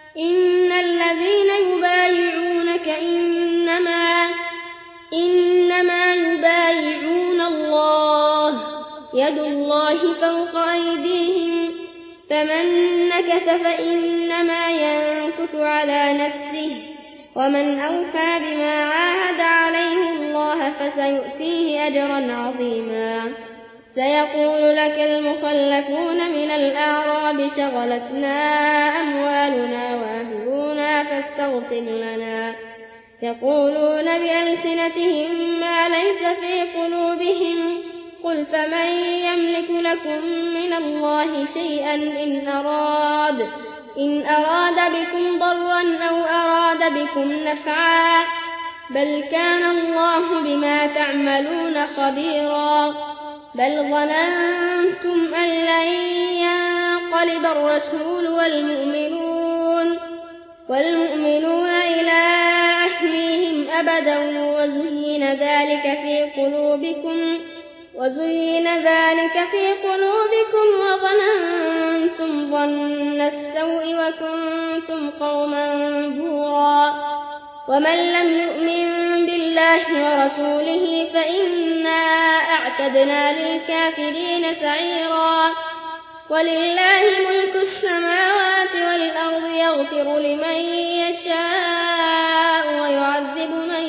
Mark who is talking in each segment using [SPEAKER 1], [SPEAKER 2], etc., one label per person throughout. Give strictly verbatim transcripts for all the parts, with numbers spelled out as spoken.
[SPEAKER 1] إن الذين يبايعونك إنما, إنما يبايعون الله يد الله فوق أيديهم فمن نكث فإنما ينكث على نفسه ومن أوفى بما عاهد عليه الله فسيؤتيه أجرا عظيما. سيقول لك المخلفون من الأعراب شغلتنا أموالنا وأهلنا فاستغفر لنا يقولون بألسنتهم ما ليس في قلوبهم قل فمن يملك لكم من الله شيئا إن أراد, إن أراد بكم ضرا أو أراد بكم نفعا بل كان الله بما تعملون خبيرا. بل ظننتم أن لن ينقلب الرسول والمؤمنون, والمؤمنون إلى أهليهم أبدا وزين ذلك في قلوبكم وزين ذلك في قلوبكم وظننتم ظن السوء وكنتم قوما بورا. ومن لم يؤمن بالله ورسوله فإنا أعتدنا للكافرين سعيرا. ولله ملك السماوات والأرض يغفر لمن يشاء ويعذب من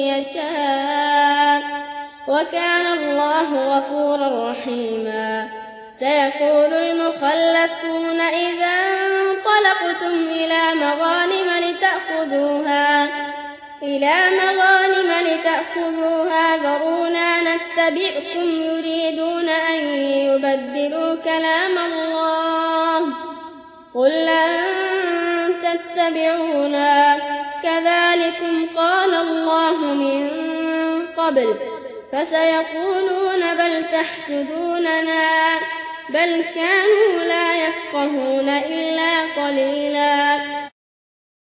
[SPEAKER 1] يشاء وكان الله غفورا رحيما. سيقول المخلفون إذا انطلقتم إلى مغانم لتأخذوها, إلى مغانم لتأخذوها ذرونا نتبعكم يريدون أن يبدلوا كلام الله قل لن تتبعونا كذلكم قال الله من قبل فسيقولون بل تحسدوننا بل كانوا لا يفقهون إلا قليلا.